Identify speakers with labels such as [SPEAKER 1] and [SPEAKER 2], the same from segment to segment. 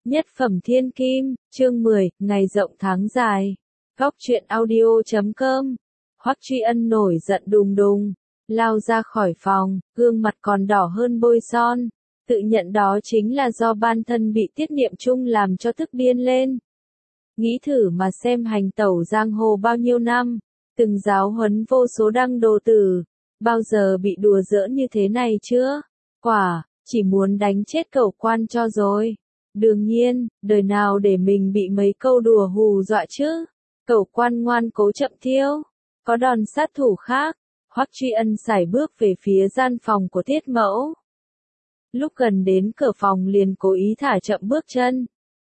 [SPEAKER 1] Nhất phẩm thiên kim, chương 10, ngày rộng tháng dài. Góc truyện audio.com. Hoắc Truy Ân nổi giận đùng đùng, lao ra khỏi phòng, gương mặt còn đỏ hơn bôi son, tự nhận đó chính là do bản thân bị Tiết Niệm Trung làm cho tức điên lên. Nghĩ thử mà xem, hành tẩu giang hồ bao nhiêu năm, từng giáo huấn vô số đăng đồ tử, bao giờ bị đùa giỡn như thế này chưa? Quả, chỉ muốn đánh chết Cẩu Quan cho rồi. Đương nhiên, đời nào để mình bị mấy câu đùa hù dọa chứ. Cẩu Quan ngoan cố chậm thiêu, có đòn sát thủ khác. Hoắc Truy Ân sải bước về phía gian phòng của Tiết Mẫu. Lúc gần đến cửa phòng liền cố ý thả chậm bước chân.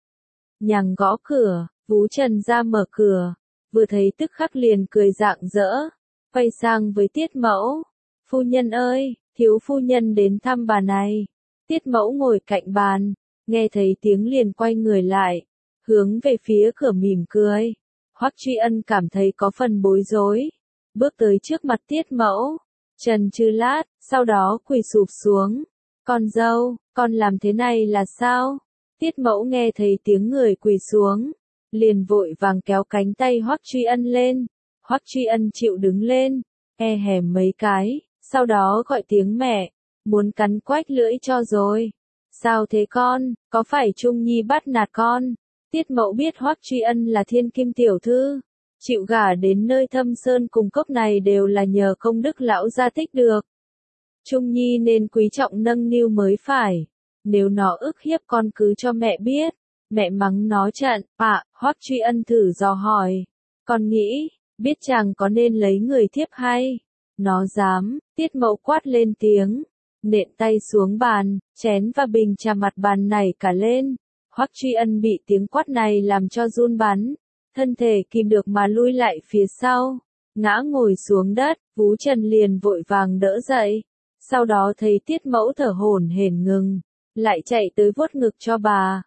[SPEAKER 1] Nhằng gõ cửa, Vú Trần ra mở cửa, vừa thấy tức khắc liền cười rạng rỡ, quay sang với Tiết Mẫu. Phu nhân ơi, thiếu phu nhân đến thăm bà này. Tiết Mẫu ngồi cạnh bàn, nghe thấy tiếng liền quay người lại, hướng về phía cửa mỉm cười. Hoắc Truy Ân cảm thấy có phần bối rối, bước tới trước mặt Tiết Mẫu, chần chừ lát, sau đó quỳ sụp xuống. Con dâu, con làm thế này là sao? Tiết Mẫu nghe thấy tiếng người quỳ xuống, liền vội vàng kéo cánh tay Hoắc Truy Ân lên. Hoắc Truy Ân chịu đứng lên, e hèm mấy cái, sau đó gọi tiếng mẹ, muốn cắn quách lưỡi cho rồi. Sao thế con, có phải Trung Nhi bắt nạt con? Tiết Mẫu biết Hoắc Truy Ân là thiên kim tiểu thư, chịu gả đến nơi thâm sơn cùng cốc này đều là nhờ công đức lão gia tích được. Trung Nhi nên quý trọng nâng niu mới phải, nếu nó ức hiếp con cứ cho mẹ biết, mẹ mắng nó trận. Hoắc Truy Ân thử dò hỏi, con nghĩ, biết chàng có nên lấy người thiếp hay? Nó dám, Tiết Mẫu quát lên tiếng, nện tay xuống bàn, chén và bình trà mặt bàn nảy cả lên. Hoắc Truy Ân bị tiếng quát này làm cho run bắn, thân thể kìm được mà lui lại phía sau, ngã ngồi xuống đất. Vú Trần liền vội vàng đỡ dậy, sau đó thấy Tiết Mẫu thở hổn hển ngừng, lại chạy tới vuốt ngực cho bà.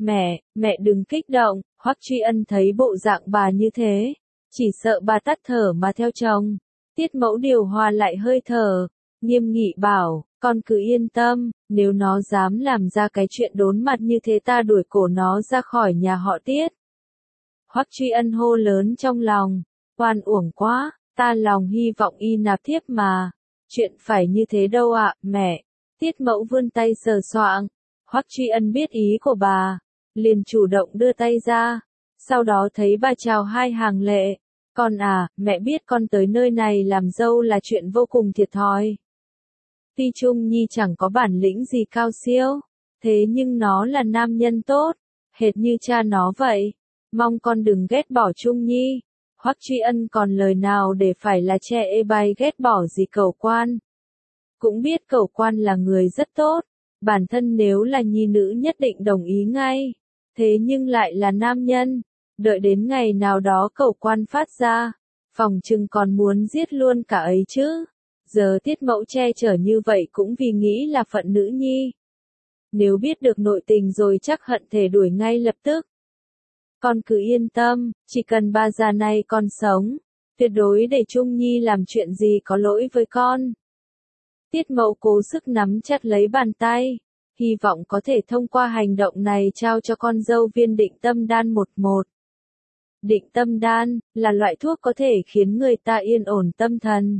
[SPEAKER 1] Mẹ đừng kích động. Hoắc Truy Ân thấy bộ dạng bà như thế, chỉ sợ bà tắt thở mà theo chồng. Tiết Mẫu điều hòa lại hơi thở, nghiêm nghị bảo, con cứ yên tâm, nếu nó dám làm ra cái chuyện đốn mặt như thế ta đuổi cổ nó ra khỏi nhà họ Tiết. Hoắc Truy Ân hô lớn trong lòng, oan uổng quá, ta lòng hy vọng y nạp thiếp mà. Chuyện phải như thế đâu ạ, mẹ. Tiết Mẫu vươn tay sờ soạng. Hoắc Truy Ân biết ý của bà, liền chủ động đưa tay ra, sau đó thấy bà chào hai hàng lệ. Con à, mẹ biết con tới nơi này làm dâu là chuyện vô cùng thiệt thòi. Tuy Trung Nhi chẳng có bản lĩnh gì cao siêu, thế nhưng nó là nam nhân tốt, hệt như cha nó vậy. Mong con đừng ghét bỏ Trung Nhi. Hoắc Truy Ân còn lời nào để phải là che ê bay ghét bỏ gì Cẩu Quan. Cũng biết Cẩu Quan là người rất tốt, bản thân nếu là nhi nữ nhất định đồng ý ngay. Thế nhưng lại là nam nhân, đợi đến ngày nào đó Cẩu Quan phát ra, phòng chừng còn muốn giết luôn cả ấy chứ. Giờ Tiết Mẫu che chở như vậy cũng vì nghĩ là phận nữ nhi. Nếu biết được nội tình rồi chắc hận thể đuổi ngay lập tức. Con cứ yên tâm, chỉ cần bà già này còn sống, tuyệt đối để Trung Nhi làm chuyện gì có lỗi với con. Tiết Mẫu cố sức nắm chặt lấy bàn tay, hy vọng có thể thông qua hành động này trao cho con dâu viên định tâm đan 11. Định tâm đan là loại thuốc có thể khiến người ta yên ổn tâm thần.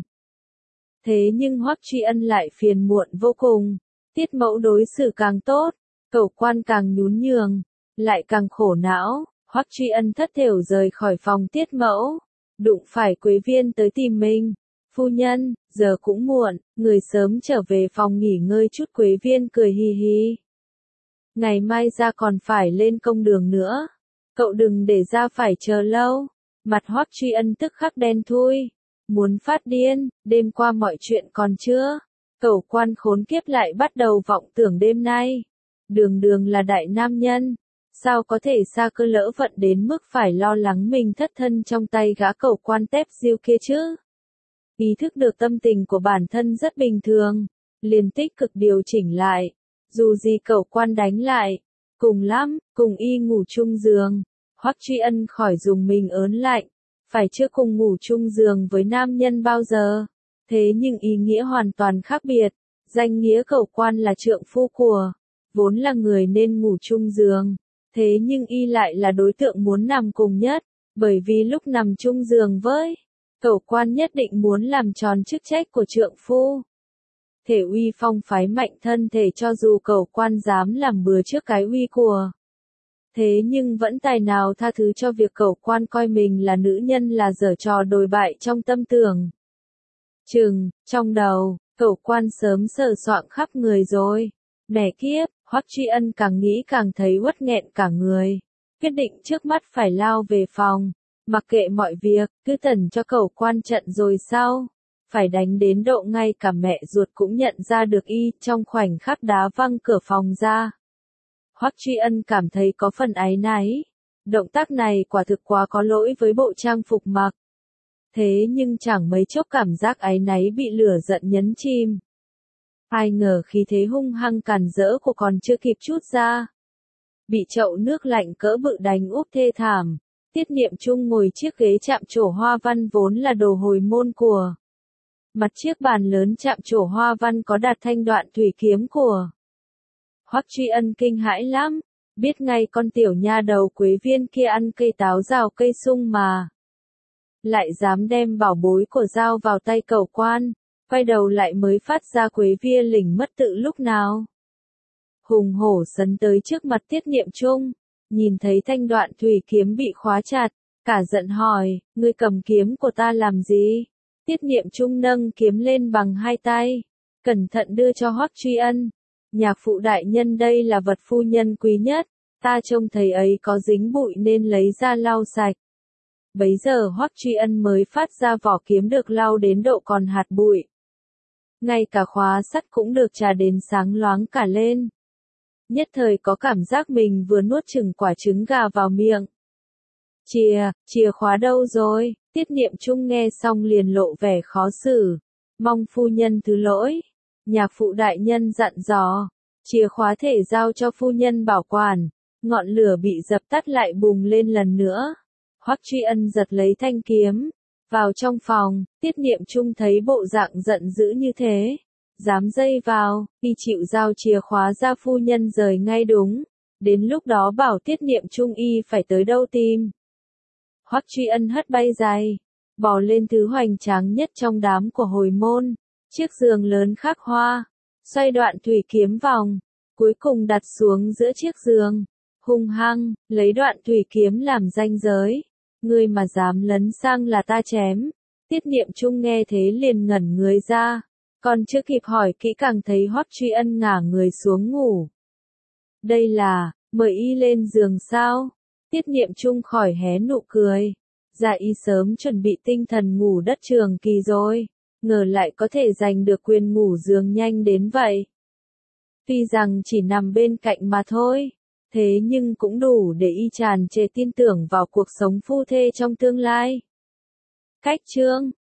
[SPEAKER 1] Thế nhưng Hoắc Truy Ân lại phiền muộn vô cùng. Tiết Mẫu đối xử càng tốt, Cẩu Quan càng nhún nhường, lại càng khổ não. Hoắc Truy Ân thất thểu rời khỏi phòng Tiết Mẫu, đụng phải Quế Viên tới tìm mình. Phu nhân, giờ cũng muộn, người sớm trở về phòng nghỉ ngơi chút. Quế Viên cười hì hì. Ngày mai ra còn phải lên công đường nữa, cậu đừng để ra phải chờ lâu. Mặt Hoắc Truy Ân tức khắc đen thui, muốn phát điên. Đêm qua mọi chuyện còn chưa, Cẩu Quan khốn kiếp lại bắt đầu vọng tưởng đêm nay. Đường đường là đại nam nhân, sao có thể sa cơ lỡ vận đến mức phải lo lắng mình thất thân trong tay gã Cẩu Quan tép diêu kia chứ. Ý thức được tâm tình của bản thân rất bình thường, liền tích cực điều chỉnh lại. Dù gì Cẩu Quan đánh lại, cùng lắm, cùng y ngủ chung giường. Hoắc Truy Ân khỏi dùng mình ớn lạnh, phải chưa cùng ngủ chung giường với nam nhân bao giờ. Thế nhưng ý nghĩa hoàn toàn khác biệt. Danh nghĩa Cẩu Quan là trượng phu của, vốn là người nên ngủ chung giường. Thế nhưng y lại là đối tượng muốn nằm cùng nhất, bởi vì lúc nằm chung giường với cẩu quan nhất định muốn làm tròn chức trách của trượng phu. Thể uy phong phái mạnh thân thể cho dù cẩu quan dám làm bừa trước cái uy của. Thế nhưng vẫn tài nào tha thứ cho việc cẩu quan coi mình là nữ nhân là giở trò đồi bại trong tâm tưởng. Trong đầu, cẩu quan sớm sờ soạng khắp người rồi. Mẹ kiếp, Hoắc Truy Ân càng nghĩ càng thấy uất nghẹn cả người. Quyết định trước mắt phải lao về phòng. Mặc kệ mọi việc, cứ tẩn cho cẩu quan trận rồi sao? Phải đánh đến độ ngay cả mẹ ruột cũng nhận ra được y trong khoảnh khắc đá văng cửa phòng ra. Hoắc Truy Ân cảm thấy có phần áy náy. Động tác này quả thực quá có lỗi với bộ trang phục mặc. Thế nhưng chẳng mấy chốc cảm giác áy náy bị lửa giận nhấn chìm. Ai ngờ khí thế hung hăng càn rỡ của còn chưa kịp trút ra. Bị chậu nước lạnh cỡ bự đánh úp thê thảm. Tiết Niệm Trung ngồi chiếc ghế chạm trổ hoa văn vốn là đồ hồi môn của. Mặt chiếc bàn lớn chạm trổ hoa văn có đặt thanh đoạn thủy kiếm của. Hoắc Truy Ân kinh hãi lắm, biết ngay con tiểu nha đầu Quế Viên kia ăn cây táo rào cây sung mà. Lại dám đem bảo bối của dao vào tay cẩu quan, quay đầu lại mới phát ra Quế Viên lỉnh mất tự lúc nào. Hùng hổ sấn tới trước mặt Tiết Niệm Trung, nhìn thấy thanh đoạn thủy kiếm bị khóa chặt, cả giận hỏi, ngươi cầm kiếm của ta làm gì? Tiết Niệm Trung nâng kiếm lên bằng hai tay, cẩn thận đưa cho Hoắc Truy Ân. Nhạc phụ đại nhân đây là vật phu nhân quý nhất, ta trông thấy ấy có dính bụi nên lấy ra lau sạch. Bấy giờ Hoắc Truy Ân mới phát ra vỏ kiếm được lau đến độ còn hạt bụi. Ngay cả khóa sắt cũng được trà đến sáng loáng cả lên. Nhất thời có cảm giác mình vừa nuốt chừng quả trứng gà vào miệng. Chìa khóa đâu rồi? Tiết Niệm Trung nghe xong liền lộ vẻ khó xử. Mong phu nhân thứ lỗi. Nhạc phụ đại nhân dặn dò. Chìa khóa thể giao cho phu nhân bảo quản. Ngọn lửa bị dập tắt lại bùng lên lần nữa. Hoắc Truy Ân giật lấy thanh kiếm. Vào trong phòng, Tiết Niệm Trung thấy bộ dạng giận dữ như thế. Dám dây vào, y chịu giao chìa khóa ra phu nhân rời ngay đúng. Đến lúc đó bảo Tiết Niệm Trung y phải tới đâu tìm. Hoắc Truy Ân hất bay giày, bò lên thứ hoành tráng nhất trong đám của hồi môn, chiếc giường lớn khắc hoa, xoay đoạn thủy kiếm vòng, cuối cùng đặt xuống giữa chiếc giường, hung hăng, lấy đoạn thủy kiếm làm ranh giới, ngươi mà dám lấn sang là ta chém. Tiết Niệm Trung nghe thế liền ngẩn người ra, còn chưa kịp hỏi kỹ càng thấy Hoắc Truy Ân ngả người xuống ngủ. Đây là, mời y lên giường sao? Tiết Niệm Trung khỏi hé nụ cười. Dạ y sớm chuẩn bị tinh thần ngủ đất trường kỳ rồi, ngờ lại có thể giành được quyền ngủ giường nhanh đến vậy. Tuy rằng chỉ nằm bên cạnh mà thôi, thế nhưng cũng đủ để y tràn trề tin tưởng vào cuộc sống phu thê trong tương lai. Cách chương